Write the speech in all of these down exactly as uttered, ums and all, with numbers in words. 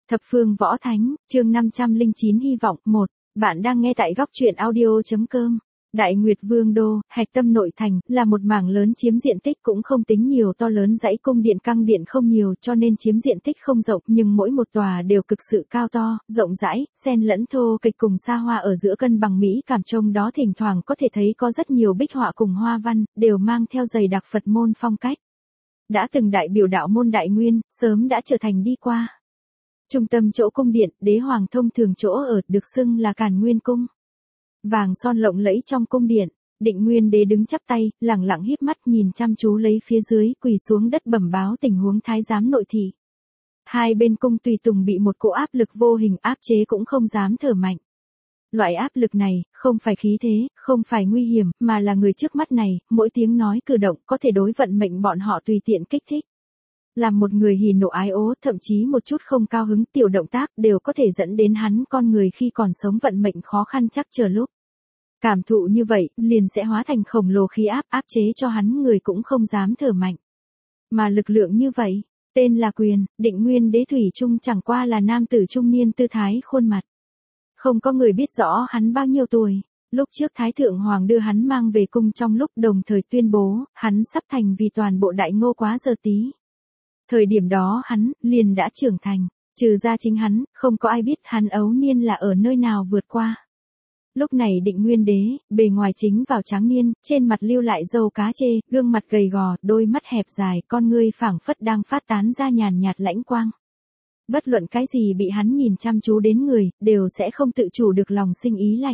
Thập phương võ thánh, chương năm trăm lẻ chín hy vọng, một. Bạn đang nghe tại góc truyện audio.com. Đại Nguyệt Vương Đô, hạch tâm nội thành, là một mảng lớn chiếm diện tích cũng không tính nhiều, to lớn dãy cung điện căng điện không nhiều cho nên chiếm diện tích không rộng, nhưng mỗi một tòa đều cực sự cao to, rộng rãi, xen lẫn thô kịch cùng xa hoa ở giữa cân bằng mỹ cảm, trông đó thỉnh thoảng có thể thấy có rất nhiều bích họa cùng hoa văn, đều mang theo dày đặc Phật môn phong cách. Đã từng đại biểu đạo môn Đại Nguyên, sớm đã trở thành đi qua. Trung tâm chỗ cung điện, đế hoàng thông thường chỗ ở, được xưng là Càn Nguyên Cung. Vàng son lộng lẫy trong cung điện, Định Nguyên Đế đứng chắp tay, lẳng lặng híp mắt nhìn chăm chú lấy phía dưới, quỳ xuống đất bẩm báo tình huống thái giám nội thị. Hai bên cung tùy tùng bị một cỗ áp lực vô hình áp chế cũng không dám thở mạnh. Loại áp lực này, không phải khí thế, không phải nguy hiểm, mà là người trước mắt này, mỗi tiếng nói cử động có thể đối vận mệnh bọn họ tùy tiện kích thích. Làm một người hỉ nộ ái ố, thậm chí một chút không cao hứng, tiểu động tác đều có thể dẫn đến hắn con người khi còn sống vận mệnh khó khăn chắc chờ lúc. Cảm thụ như vậy, liền sẽ hóa thành khổng lồ khí áp, áp chế cho hắn người cũng không dám thở mạnh. Mà lực lượng như vậy, tên là quyền, Định Nguyên Đế thủy chung chẳng qua là nam tử trung niên tư thái khuôn mặt. Không có người biết rõ hắn bao nhiêu tuổi. Lúc trước Thái Thượng Hoàng đưa hắn mang về cung trong lúc đồng thời tuyên bố, hắn sắp thành vì toàn bộ đại ngô quá giờ tí. Thời điểm đó hắn, liền đã trưởng thành, trừ ra chính hắn, không có ai biết hắn ấu niên là ở nơi nào vượt qua. Lúc này Định Nguyên Đế, bề ngoài chính vào tráng niên, trên mặt lưu lại râu cá chê, gương mặt gầy gò, đôi mắt hẹp dài, con ngươi phảng phất đang phát tán ra nhàn nhạt lãnh quang. Bất luận cái gì bị hắn nhìn chăm chú đến người, đều sẽ không tự chủ được lòng sinh ý lạnh.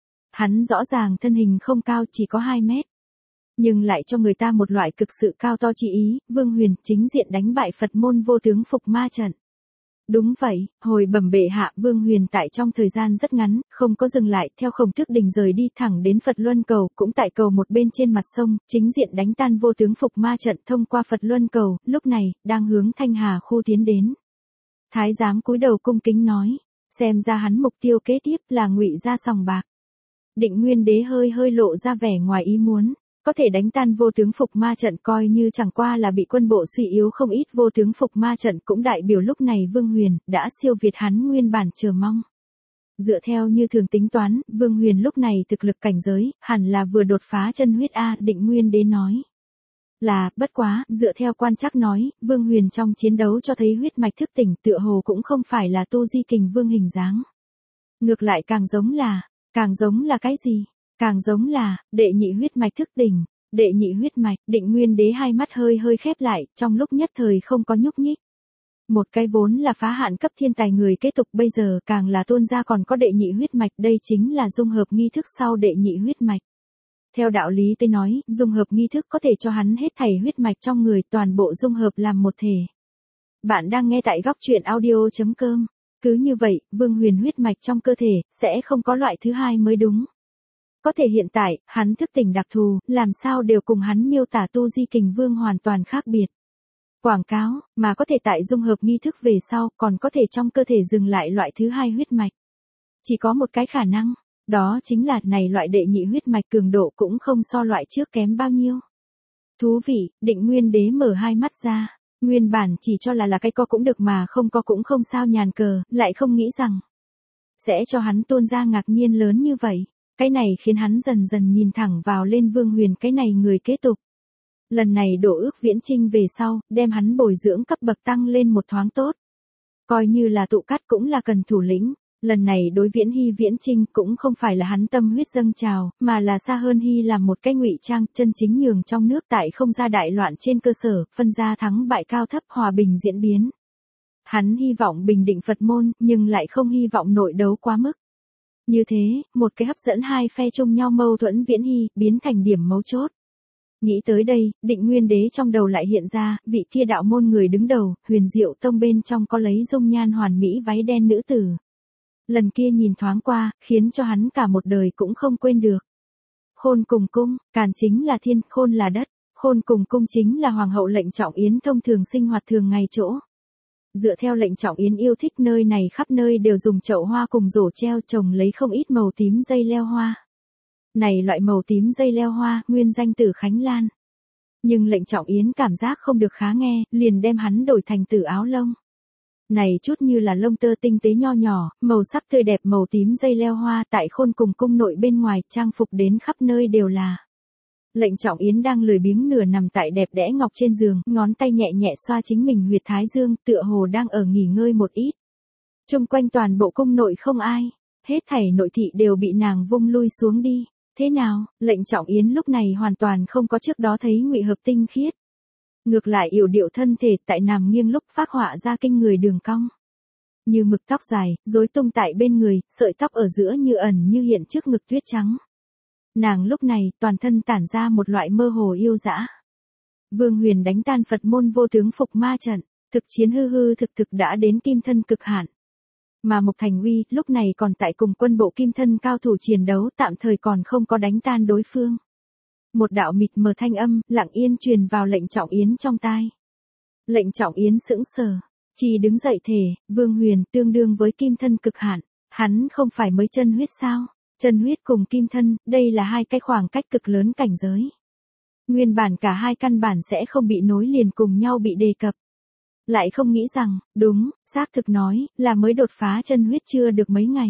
Hắn rõ ràng thân hình không cao, chỉ có hai mét. Nhưng lại cho người ta một loại cực sự cao to chi ý, Vương Huyền chính diện đánh bại Phật môn vô tướng phục ma trận. Đúng vậy, hồi bẩm bệ hạ, Vương Huyền tại trong thời gian rất ngắn, không có dừng lại, theo Khổng Tước Đình rời đi thẳng đến Phật Luân Cầu, cũng tại cầu một bên trên mặt sông, chính diện đánh tan vô tướng phục ma trận thông qua Phật Luân Cầu, lúc này, đang hướng Thanh Hà khu tiến đến. Thái giám cúi đầu cung kính nói, xem ra hắn mục tiêu kế tiếp là Ngụy gia sòng bạc. Định Nguyên Đế hơi hơi lộ ra vẻ ngoài ý muốn. Có thể đánh tan vô tướng phục ma trận coi như chẳng qua là bị quân bộ suy yếu không ít, vô tướng phục ma trận cũng đại biểu lúc này Vương Huyền đã siêu việt hắn nguyên bản chờ mong. Dựa theo như thường tính toán, Vương Huyền lúc này thực lực cảnh giới, hẳn là vừa đột phá chân huyết A, Định Nguyên Đế nói. Là, bất quá, dựa theo quan trắc nói, Vương Huyền trong chiến đấu cho thấy huyết mạch thức tỉnh, tựa hồ cũng không phải là tu di kình vương hình dáng. Ngược lại càng giống là, càng giống là cái gì? Càng giống là, đệ nhị huyết mạch thức tỉnh, đệ nhị huyết mạch, Định Nguyên Đế hai mắt hơi hơi khép lại, trong lúc nhất thời không có nhúc nhích. Một cái vốn là phá hạn cấp thiên tài người kế tục bây giờ càng là tuôn ra còn có đệ nhị huyết mạch, đây chính là dung hợp nghi thức sau đệ nhị huyết mạch. Theo đạo lý tôi nói, dung hợp nghi thức có thể cho hắn hết thảy huyết mạch trong người toàn bộ dung hợp làm một thể. Bạn đang nghe tại góc truyện audio.com. Cứ như vậy, Vương Huyền huyết mạch trong cơ thể, sẽ không có loại thứ hai mới đúng. Có thể hiện tại, hắn thức tỉnh đặc thù, làm sao đều cùng hắn miêu tả tu di kình vương hoàn toàn khác biệt. Quảng cáo, mà có thể tại dung hợp nghi thức về sau, còn có thể trong cơ thể dừng lại loại thứ hai huyết mạch. Chỉ có một cái khả năng, đó chính là này loại đệ nhị huyết mạch cường độ cũng không so loại trước kém bao nhiêu. Thú vị, Định Nguyên Đế mở hai mắt ra, nguyên bản chỉ cho là là cái co cũng được mà không có cũng không sao nhàn cờ, lại không nghĩ rằng sẽ cho hắn tuôn ra ngạc nhiên lớn như vậy. Cái này khiến hắn dần dần nhìn thẳng vào lên Vương Huyền, cái này người kế tục. Lần này đổ ước viễn trinh về sau, đem hắn bồi dưỡng cấp bậc tăng lên một thoáng tốt. Coi như là tụ cát cũng là cần thủ lĩnh. Lần này đối Viễn Hy viễn trinh cũng không phải là hắn tâm huyết dâng trào, mà là xa hơn Hy làm một cái ngụy trang, chân chính nhường trong nước tại không ra đại loạn trên cơ sở, phân ra thắng bại cao thấp, hòa bình diễn biến. Hắn hy vọng bình định Phật môn, nhưng lại không hy vọng nội đấu quá mức. Như thế, một cái hấp dẫn hai phe chung nhau mâu thuẫn Viễn Hy, biến thành điểm mấu chốt. Nghĩ tới đây, Định Nguyên Đế trong đầu lại hiện ra, vị kia đạo môn người đứng đầu, Huyền Diệu Tông bên trong có lấy dung nhan hoàn mỹ váy đen nữ tử. Lần kia nhìn thoáng qua, khiến cho hắn cả một đời cũng không quên được. Khôn cùng cung, Càn chính là thiên, khôn là đất, khôn cùng cung chính là hoàng hậu Lệnh Trọng Yến thông thường sinh hoạt thường ngày chỗ. Dựa theo Lệnh Trọng Yến yêu thích nơi này khắp nơi đều dùng chậu hoa cùng rổ treo trồng lấy không ít màu tím dây leo hoa. Này loại màu tím dây leo hoa, nguyên danh Tử Khánh Lan. Nhưng Lệnh Trọng Yến cảm giác không được khá nghe, liền đem hắn đổi thành Tử Áo Lông. Này chút như là lông tơ tinh tế nho nhỏ, màu sắc tươi đẹp màu tím dây leo hoa tại khôn cùng cung nội bên ngoài, trang phục đến khắp nơi đều là. Lệnh Trọng Yến đang lười biếng nửa nằm tại đẹp đẽ ngọc trên giường, ngón tay nhẹ nhẹ xoa chính mình huyệt thái dương, tựa hồ đang ở nghỉ ngơi một ít. Chung quanh toàn bộ cung nội không ai, hết thảy nội thị đều bị nàng vung lui xuống đi. Thế nào, Lệnh Trọng Yến lúc này hoàn toàn không có trước đó thấy ngụy hợp tinh khiết. Ngược lại yểu điệu thân thể tại nằm nghiêng lúc phác họa ra kinh người đường cong. Như mực tóc dài, rối tung tại bên người, sợi tóc ở giữa như ẩn như hiện trước ngực tuyết trắng. Nàng lúc này toàn thân tản ra một loại mơ hồ yêu dã. Vương Huyền đánh tan Phật môn vô tướng phục ma trận, thực chiến hư hư thực thực đã đến kim thân cực hạn. Mà Mộc Thành Uy lúc này còn tại cùng quân bộ kim thân cao thủ chiến đấu, tạm thời còn không có đánh tan đối phương. Một đạo mịt mờ thanh âm lặng yên truyền vào Lệnh Trọng Yến trong tai. Lệnh Trọng Yến sững sờ, chỉ đứng dậy thề, Vương Huyền tương đương với kim thân cực hạn, hắn không phải mới chân huyết sao? Chân huyết cùng kim thân, đây là hai cái khoảng cách cực lớn cảnh giới. Nguyên bản cả hai căn bản sẽ không bị nối liền cùng nhau bị đề cập. Lại không nghĩ rằng, đúng, xác thực nói, là mới đột phá chân huyết chưa được mấy ngày.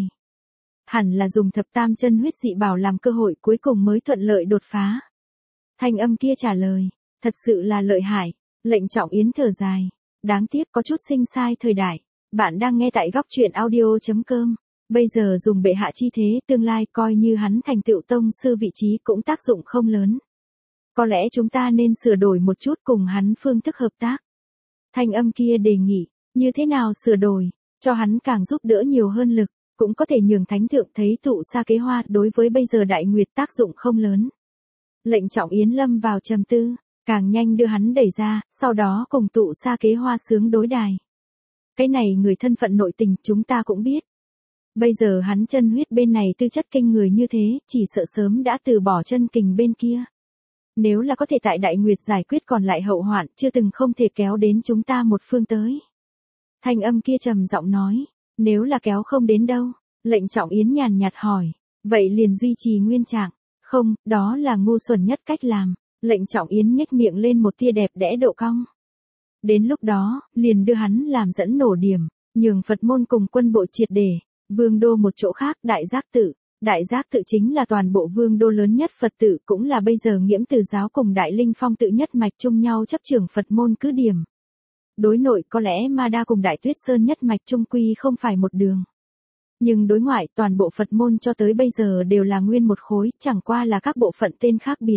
Hẳn là dùng thập tam chân huyết dị bảo làm cơ hội cuối cùng mới thuận lợi đột phá. Thanh âm kia trả lời, thật sự là lợi hại. Lệnh Trọng Yến thở dài, đáng tiếc có chút sinh sai thời đại. Bạn đang nghe tại góc truyện audio chấm com. Bây giờ dùng bệ hạ chi thế, tương lai coi như hắn thành tựu tông sư vị trí cũng tác dụng không lớn. Có lẽ chúng ta nên sửa đổi một chút cùng hắn phương thức hợp tác. Thanh âm kia đề nghị, như thế nào sửa đổi, cho hắn càng giúp đỡ nhiều hơn lực, cũng có thể nhường thánh thượng thấy tụ xa kế hoa đối với bây giờ đại nguyệt tác dụng không lớn. Lệnh Trọng Yến lâm vào trầm tư, càng nhanh đưa hắn đẩy ra, sau đó cùng tụ xa kế hoa sướng đối đài. Cái này người thân phận nội tình chúng ta cũng biết. Bây giờ hắn chân huyết bên này tư chất kinh người như thế, chỉ sợ sớm đã từ bỏ chân kình bên kia. Nếu là có thể tại đại nguyệt giải quyết còn lại hậu hoạn, chưa từng không thể kéo đến chúng ta một phương tới. Thanh âm kia trầm giọng nói, nếu là kéo không đến đâu, Lệnh Trọng Yến nhàn nhạt hỏi, vậy liền duy trì nguyên trạng. Không, đó là ngu xuẩn nhất cách làm. Lệnh Trọng Yến nhếch miệng lên một tia đẹp đẽ độ cong. Đến lúc đó, liền đưa hắn làm dẫn nổ điểm, nhường Phật môn cùng quân bộ triệt để. Vương đô một chỗ khác, Đại Giác Tự. Đại Giác Tự chính là toàn bộ vương đô lớn nhất Phật tự, cũng là bây giờ Nghiễm Từ giáo cùng Đại Linh Phong tự nhất mạch chung nhau chấp trưởng Phật môn cứ điểm. Đối nội có lẽ Ma Đa cùng Đại Tuyết Sơn nhất mạch chung quy không phải một đường. Nhưng đối ngoại toàn bộ Phật môn cho tới bây giờ đều là nguyên một khối, chẳng qua là các bộ phận tên khác biệt.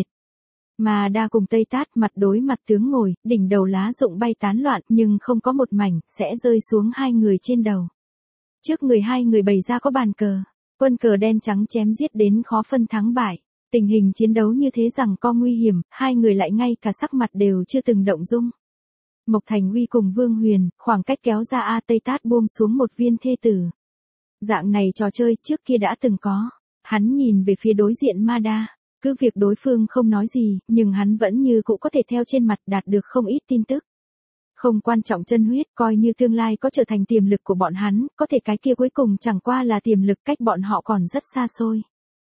Ma Đa cùng Tây Tát mặt đối mặt tướng ngồi, đỉnh đầu lá rụng bay tán loạn nhưng không có một mảnh, sẽ rơi xuống hai người trên đầu. Trước người hai người bày ra có bàn cờ, quân cờ đen trắng chém giết đến khó phân thắng bại. Tình hình chiến đấu như thế rằng có nguy hiểm, hai người lại ngay cả sắc mặt đều chưa từng động dung. Mộc Thành Uy cùng Vương Huyền, khoảng cách kéo ra A Tây Tát buông xuống một viên thê tử. Dạng này trò chơi trước kia đã từng có. Hắn nhìn về phía đối diện Ma Đa, cứ việc đối phương không nói gì, nhưng hắn vẫn như cũ có thể theo trên mặt đạt được không ít tin tức. Không quan trọng chân huyết, coi như tương lai có trở thành tiềm lực của bọn hắn, có thể cái kia cuối cùng chẳng qua là tiềm lực cách bọn họ còn rất xa xôi.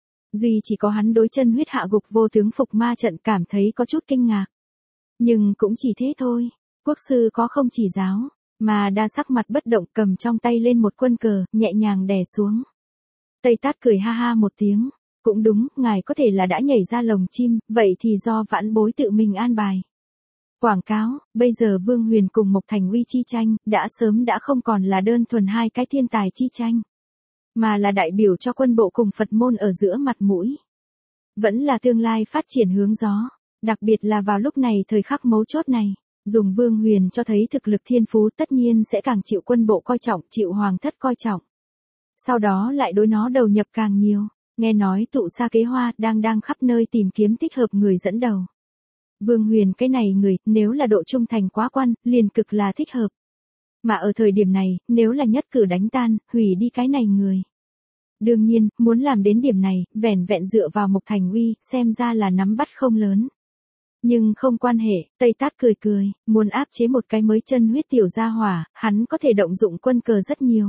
Duy chỉ có hắn đối chân huyết hạ gục vô tướng phục ma trận cảm thấy có chút kinh ngạc. Nhưng cũng chỉ thế thôi, quốc sư có không chỉ giáo, mà Đa sắc mặt bất động cầm trong tay lên một quân cờ, nhẹ nhàng đè xuống. Tây Tát cười ha ha một tiếng, cũng đúng, ngài có thể là đã nhảy ra lồng chim, vậy thì do vãn bối tự mình an bài. Quảng cáo, bây giờ Vương Huyền cùng Mộc Thành Uy chi tranh, đã sớm đã không còn là đơn thuần hai cái thiên tài chi tranh, mà là đại biểu cho quân bộ cùng Phật môn ở giữa mặt mũi. Vẫn là tương lai phát triển hướng gió, đặc biệt là vào lúc này thời khắc mấu chốt này, dùng Vương Huyền cho thấy thực lực thiên phú tất nhiên sẽ càng chịu quân bộ coi trọng, chịu hoàng thất coi trọng. Sau đó lại đối nó đầu nhập càng nhiều, nghe nói tụ xa kế hoa đang đang khắp nơi tìm kiếm thích hợp người dẫn đầu. Vương Huyền cái này người, nếu là độ trung thành quá quan, liền cực là thích hợp. Mà ở thời điểm này, nếu là nhất cử đánh tan, hủy đi cái này người. Đương nhiên, muốn làm đến điểm này, vẻn vẹn dựa vào Mộc Thành Uy, xem ra là nắm bắt không lớn. Nhưng không quan hệ, Tây Tát cười cười, muốn áp chế một cái mới chân huyết tiểu gia hỏa, hắn có thể động dụng quân cờ rất nhiều.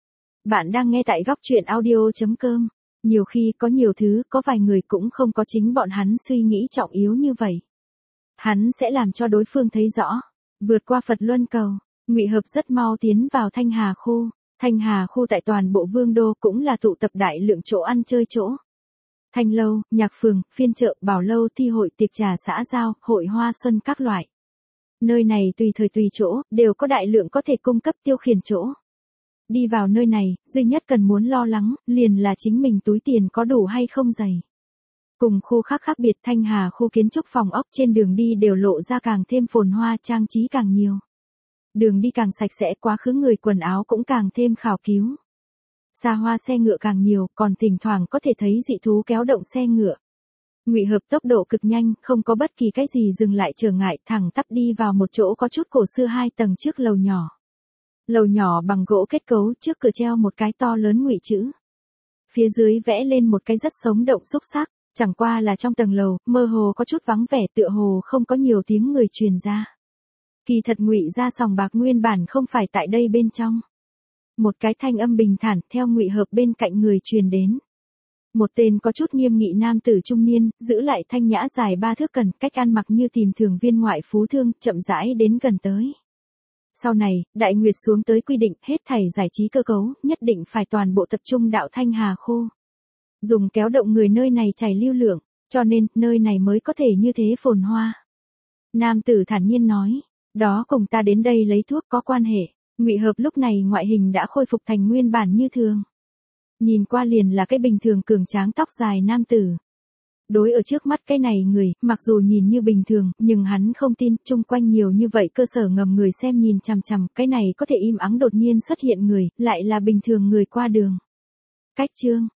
Bạn đang nghe tại góc truyện audio chấm com. Nhiều khi có nhiều thứ, có vài người cũng không có chính bọn hắn suy nghĩ trọng yếu như vậy. Hắn sẽ làm cho đối phương thấy rõ, vượt qua Phật luân cầu. Ngụy Hợp rất mau tiến vào Thanh Hà khu. Thanh Hà khu tại toàn bộ Vương đô cũng là tụ tập đại lượng chỗ ăn chơi chỗ. Thanh lâu, nhạc phường, phiên chợ, bảo lâu, thi hội, tiệc trà xã giao, hội hoa xuân các loại. Nơi này tùy thời tùy chỗ, đều có đại lượng có thể cung cấp tiêu khiển chỗ. Đi vào nơi này, duy nhất cần muốn lo lắng, liền là chính mình túi tiền có đủ hay không dày. Cùng khu khác khác biệt, Thanh Hà khu kiến trúc phòng ốc trên đường đi đều lộ ra càng thêm phồn hoa, trang trí càng nhiều. Đường đi càng sạch sẽ, quá khứ người quần áo cũng càng thêm khảo cứu. Xa hoa xe ngựa càng nhiều, còn thỉnh thoảng có thể thấy dị thú kéo động xe ngựa. Ngụy Hợp tốc độ cực nhanh, không có bất kỳ cái gì dừng lại trở ngại, thẳng tắp đi vào một chỗ có chút cổ xưa hai tầng trước lầu nhỏ. Lầu nhỏ bằng gỗ kết cấu, trước cửa treo một cái to lớn ngụy chữ. Phía dưới vẽ lên một cái rất sống động xúc sắc, chẳng qua là trong tầng lầu, mơ hồ có chút vắng vẻ, tựa hồ không có nhiều tiếng người truyền ra. Kỳ thật Ngụy gia sòng bạc nguyên bản không phải tại đây bên trong. Một cái thanh âm bình thản theo Ngụy Hợp bên cạnh người truyền đến. Một tên có chút nghiêm nghị nam tử trung niên, giữ lại thanh nhã dài ba thước cần, cách ăn mặc như tìm thường viên ngoại phú thương, chậm rãi đến gần tới. Sau này, Đại Nguyệt xuống tới quy định hết thảy giải trí cơ cấu, nhất định phải toàn bộ tập trung đạo Thanh Hà khu. Dùng kéo động người nơi này chảy lưu lượng, cho nên nơi này mới có thể như thế phồn hoa. Nam tử thản nhiên nói, đó cùng ta đến đây lấy thuốc có quan hệ. Ngụy Hợp lúc này ngoại hình đã khôi phục thành nguyên bản như thường. Nhìn qua liền là cái bình thường cường tráng tóc dài nam tử. Đối ở trước mắt cái này người, mặc dù nhìn như bình thường, nhưng hắn không tin, chung quanh nhiều như vậy cơ sở ngầm người xem nhìn chằm chằm, cái này có thể im ắng đột nhiên xuất hiện người, lại là bình thường người qua đường. Cách chương,